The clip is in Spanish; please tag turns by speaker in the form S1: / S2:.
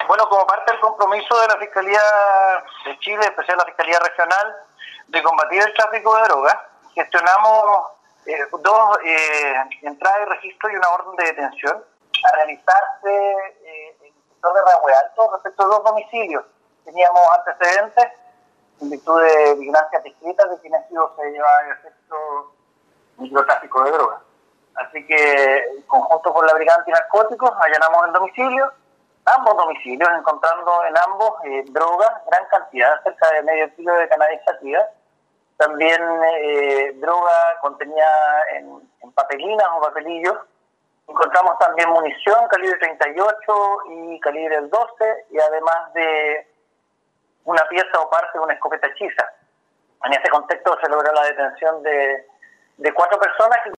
S1: Bueno, como parte del compromiso de la Fiscalía de Chile, en especial la Fiscalía Regional, de combatir el tráfico de drogas, gestionamos dos entradas de registro y una orden de detención a realizarse en el sector de Rahue Alto respecto a dos domicilios. Teníamos antecedentes en virtud de vigilancia discreta de quienes se llevaba a efecto microtráfico de drogas. Así que, en conjunto con la Brigada Antinarcóticos, allanamos el domicilio, ambos domicilios, encontrando en ambos drogas, gran cantidad, cerca de medio kilo de cannabis sativa. También droga contenida en papelinas o papelillos. Encontramos también munición calibre 38 y calibre 12, y además de una pieza o parte de una escopeta hechiza. En ese contexto se logró la detención de 4 personas que